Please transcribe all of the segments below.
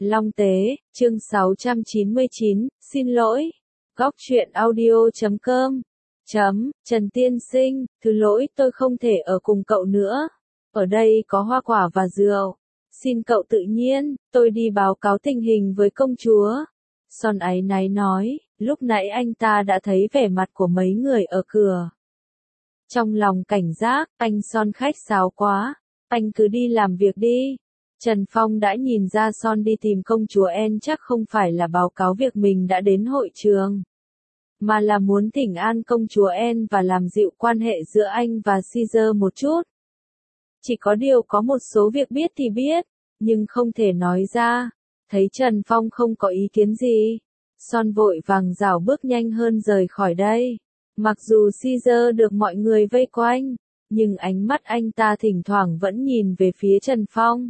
Long Tế, chương 699, xin lỗi. Góc truyện audio.com. Trần tiên sinh, thứ lỗi tôi không thể ở cùng cậu nữa. Ở đây có hoa quả và rượu. Xin cậu tự nhiên, tôi đi báo cáo tình hình với công chúa. Son áy náy nói, lúc nãy anh ta đã thấy vẻ mặt của mấy người ở cửa. Trong lòng cảnh giác, anh Son khách sáo quá, anh cứ đi làm việc đi. Trần Phong đã nhìn ra Son đi tìm công chúa En chắc không phải là báo cáo việc mình đã đến hội trường, mà là muốn thỉnh an công chúa En và làm dịu quan hệ giữa anh và Caesar một chút. Chỉ có điều có một số việc biết thì biết, nhưng không thể nói ra. Thấy Trần Phong không có ý kiến gì, Son vội vàng rảo bước nhanh hơn rời khỏi đây. Mặc dù Caesar được mọi người vây quanh, nhưng ánh mắt anh ta thỉnh thoảng vẫn nhìn về phía Trần Phong.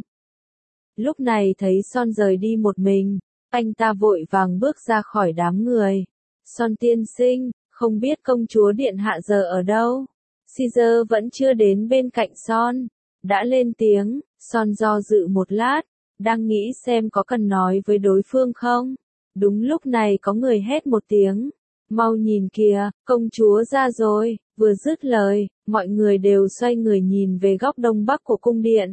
Lúc này thấy Son rời đi một mình, anh ta vội vàng bước ra khỏi đám người. Son tiên sinh, không biết công chúa điện hạ giờ ở đâu? Caesar vẫn chưa đến bên cạnh Son. Đã lên tiếng, Son do dự một lát, đang nghĩ xem có cần nói với đối phương không. Đúng lúc này có người hét một tiếng, mau nhìn kìa, công chúa ra rồi. Vừa dứt lời, mọi người đều xoay người nhìn về góc đông bắc của cung điện.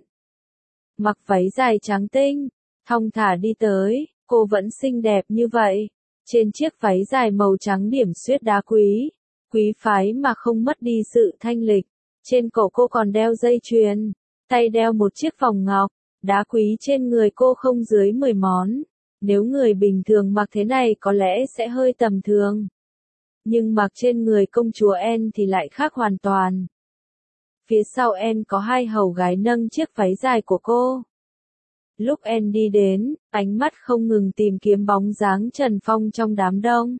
Mặc váy dài trắng tinh, thong thả đi tới, cô vẫn xinh đẹp như vậy. Trên chiếc váy dài màu trắng điểm xuyết đá quý phái mà không mất đi sự thanh lịch. Trên cổ cô còn đeo dây chuyền, tay đeo một chiếc vòng ngọc, đá quý trên người cô không dưới 10 món. Nếu người bình thường mặc thế này có lẽ sẽ hơi tầm thường. Nhưng mặc trên người công chúa En thì lại khác hoàn toàn. Phía sau En có hai hầu gái nâng chiếc váy dài của cô. Lúc En đi đến, ánh mắt không ngừng tìm kiếm bóng dáng Trần Phong trong đám đông.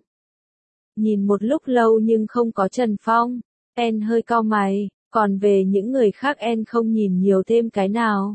Nhìn một lúc lâu nhưng không có Trần Phong, En hơi cau mày, còn về những người khác En không nhìn nhiều thêm cái nào.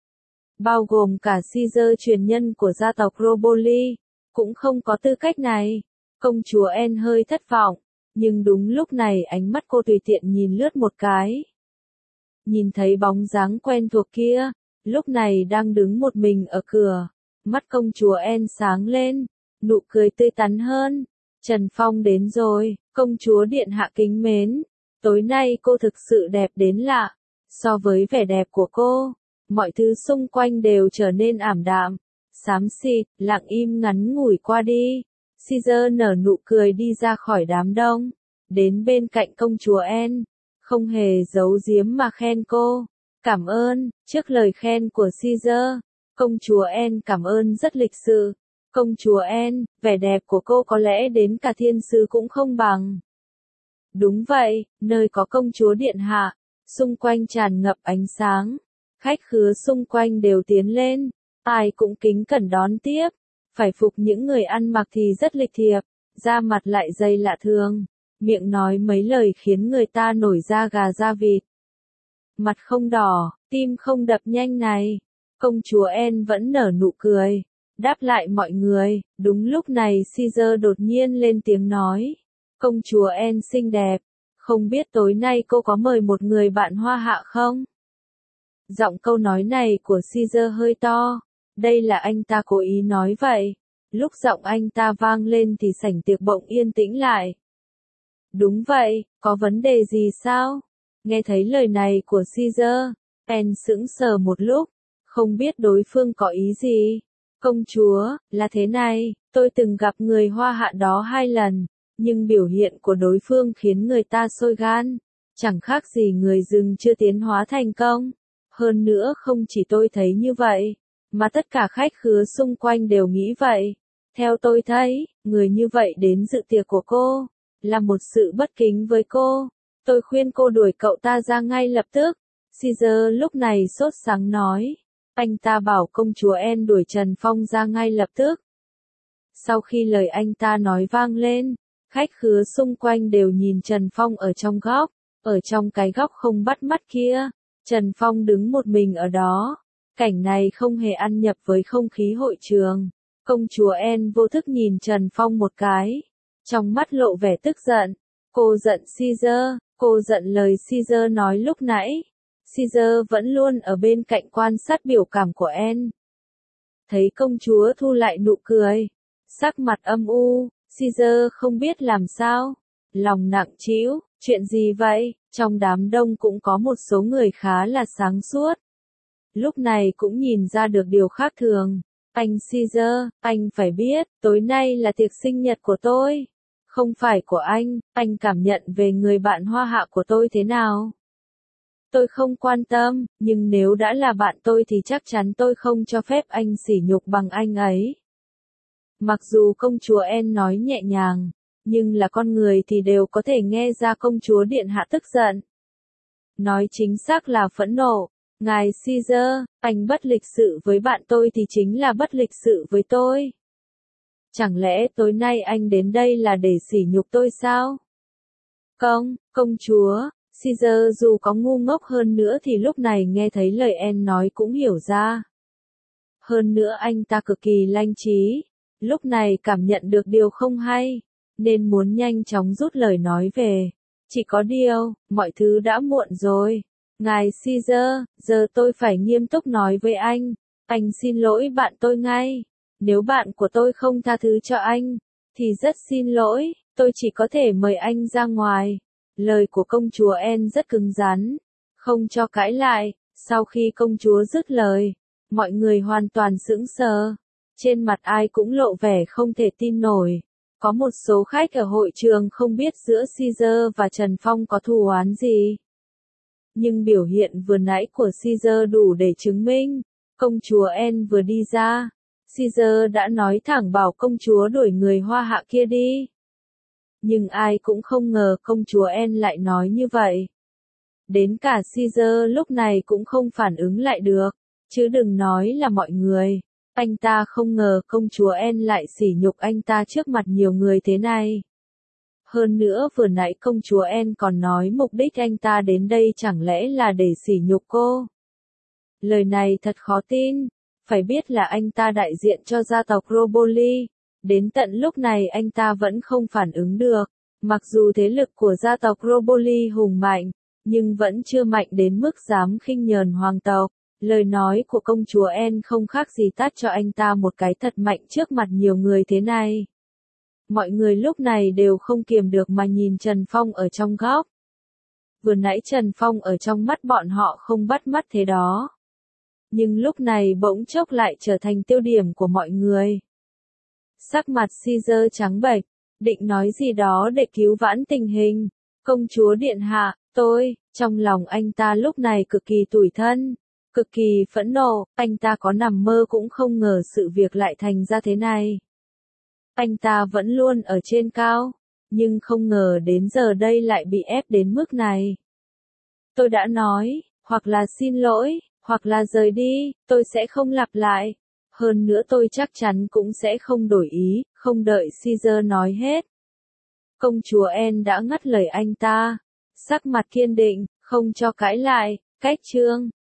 Bao gồm cả Caesar truyền nhân của gia tộc Roboli, cũng không có tư cách này. Công chúa En hơi thất vọng, nhưng đúng lúc này ánh mắt cô tùy tiện nhìn lướt một cái. Nhìn thấy bóng dáng quen thuộc kia, lúc này đang đứng một mình ở cửa, mắt công chúa En sáng lên, nụ cười tươi tắn hơn. Trần Phong đến rồi, công chúa điện hạ kính mến, tối nay cô thực sự đẹp đến lạ. So với vẻ đẹp của cô, mọi thứ xung quanh đều trở nên ảm đạm, xám xịt, lặng im ngắn ngủi qua đi. Caesar nở nụ cười đi ra khỏi đám đông, đến bên cạnh công chúa En, không hề giấu giếm mà khen cô. Cảm ơn. Trước lời khen của Caesar, công chúa En cảm ơn rất lịch sự. Công chúa En, vẻ đẹp của cô có lẽ đến cả thiên sứ cũng không bằng. Đúng vậy, nơi có công chúa điện hạ, xung quanh tràn ngập ánh sáng. Khách khứa xung quanh đều tiến lên, ai cũng kính cẩn đón tiếp. Phải phục những người ăn mặc thì rất lịch thiệp, da mặt lại dày lạ thường, miệng nói mấy lời khiến người ta nổi da gà da vịt. Mặt không đỏ, tim không đập nhanh này. Công chúa En vẫn nở nụ cười, đáp lại mọi người. Đúng lúc này Caesar đột nhiên lên tiếng nói, công chúa En xinh đẹp, không biết tối nay cô có mời một người bạn hoa hạ không? Giọng câu nói này của Caesar hơi to, đây là anh ta cố ý nói vậy. Lúc giọng anh ta vang lên thì sảnh tiệc bỗng yên tĩnh lại. Đúng vậy, có vấn đề gì sao? Nghe thấy lời này của Caesar, En sững sờ một lúc, không biết đối phương có ý gì. Công chúa, là thế này, tôi từng gặp người hoa hạ đó 2 lần, nhưng biểu hiện của đối phương khiến người ta sôi gan, chẳng khác gì người rừng chưa tiến hóa thành công. Hơn nữa không chỉ tôi thấy như vậy, mà tất cả khách khứa xung quanh đều nghĩ vậy. Theo tôi thấy, người như vậy đến dự tiệc của cô, là một sự bất kính với cô. Tôi khuyên cô đuổi cậu ta ra ngay lập tức. Caesar lúc này sốt sắng nói. Anh ta bảo công chúa En đuổi Trần Phong ra ngay lập tức. Sau khi lời anh ta nói vang lên, khách khứa xung quanh đều nhìn Trần Phong ở trong góc. Ở trong cái góc không bắt mắt kia, Trần Phong đứng một mình ở đó. Cảnh này không hề ăn nhập với không khí hội trường. Công chúa En vô thức nhìn Trần Phong một cái, trong mắt lộ vẻ tức giận. Cô giận Caesar, cô giận lời Caesar nói lúc nãy. Caesar vẫn luôn ở bên cạnh quan sát biểu cảm của En. Thấy công chúa thu lại nụ cười, sắc mặt âm u, Caesar không biết làm sao, lòng nặng trĩu, chuyện gì vậy? Trong đám đông cũng có một số người khá là sáng suốt. Lúc này cũng nhìn ra được điều khác thường. Anh Caesar, anh phải biết, tối nay là tiệc sinh nhật của tôi. Không phải của anh cảm nhận về người bạn hoa hạ của tôi thế nào? Tôi không quan tâm, nhưng nếu đã là bạn tôi thì chắc chắn tôi không cho phép anh sỉ nhục bằng anh ấy. Mặc dù công chúa Anne nói nhẹ nhàng, nhưng là con người thì đều có thể nghe ra công chúa điện hạ tức giận. Nói chính xác là phẫn nộ. Ngài Caesar, anh bất lịch sự với bạn tôi thì chính là bất lịch sự với tôi. Chẳng lẽ tối nay anh đến đây là để sỉ nhục tôi sao? Công chúa, Caesar dù có ngu ngốc hơn nữa thì lúc này nghe thấy lời Anne nói cũng hiểu ra. Hơn nữa anh ta cực kỳ lanh trí, lúc này cảm nhận được điều không hay, nên muốn nhanh chóng rút lời nói về. Chỉ có điều, mọi thứ đã muộn rồi. Ngài Caesar, giờ tôi phải nghiêm túc nói với anh xin lỗi bạn tôi ngay. Nếu bạn của tôi không tha thứ cho anh, thì rất xin lỗi, tôi chỉ có thể mời anh ra ngoài. Lời của công chúa Anne rất cứng rắn, không cho cãi lại. Sau khi công chúa dứt lời, mọi người hoàn toàn sững sờ. Trên mặt ai cũng lộ vẻ không thể tin nổi. Có một số khách ở hội trường không biết giữa Caesar và Trần Phong có thù oán gì. Nhưng biểu hiện vừa nãy của Caesar đủ để chứng minh. Công chúa Anne vừa đi ra, Caesar đã nói thẳng bảo công chúa đuổi người hoa hạ kia đi. Nhưng ai cũng không ngờ công chúa Anne lại nói như vậy. Đến cả Caesar lúc này cũng không phản ứng lại được, chứ đừng nói là mọi người. Anh ta không ngờ công chúa Anne lại sỉ nhục anh ta trước mặt nhiều người thế này. Hơn nữa vừa nãy công chúa Anne còn nói mục đích anh ta đến đây chẳng lẽ là để sỉ nhục cô. Lời này thật khó tin, phải biết là anh ta đại diện cho gia tộc Roboli, đến tận lúc này anh ta vẫn không phản ứng được. Mặc dù thế lực của gia tộc Roboli hùng mạnh, nhưng vẫn chưa mạnh đến mức dám khinh nhờn hoàng tộc. Lời nói của công chúa Anne không khác gì tát cho anh ta một cái thật mạnh trước mặt nhiều người thế này. Mọi người lúc này đều không kiềm được mà nhìn Trần Phong ở trong góc. Vừa nãy Trần Phong ở trong mắt bọn họ không bắt mắt thế đó. Nhưng lúc này bỗng chốc lại trở thành tiêu điểm của mọi người. Sắc mặt Caesar trắng bệch, định nói gì đó để cứu vãn tình hình. Công chúa điện hạ, trong lòng anh ta lúc này cực kỳ tủi thân, cực kỳ phẫn nộ, anh ta có nằm mơ cũng không ngờ sự việc lại thành ra thế này. Anh ta vẫn luôn ở trên cao, nhưng không ngờ đến giờ đây lại bị ép đến mức này. Tôi đã nói, hoặc là xin lỗi, hoặc là rời đi, tôi sẽ không lặp lại. Hơn nữa tôi chắc chắn cũng sẽ không đổi ý, không đợi Caesar nói hết. Công chúa Anne đã ngắt lời anh ta, sắc mặt kiên định, không cho cãi lại, cách chương.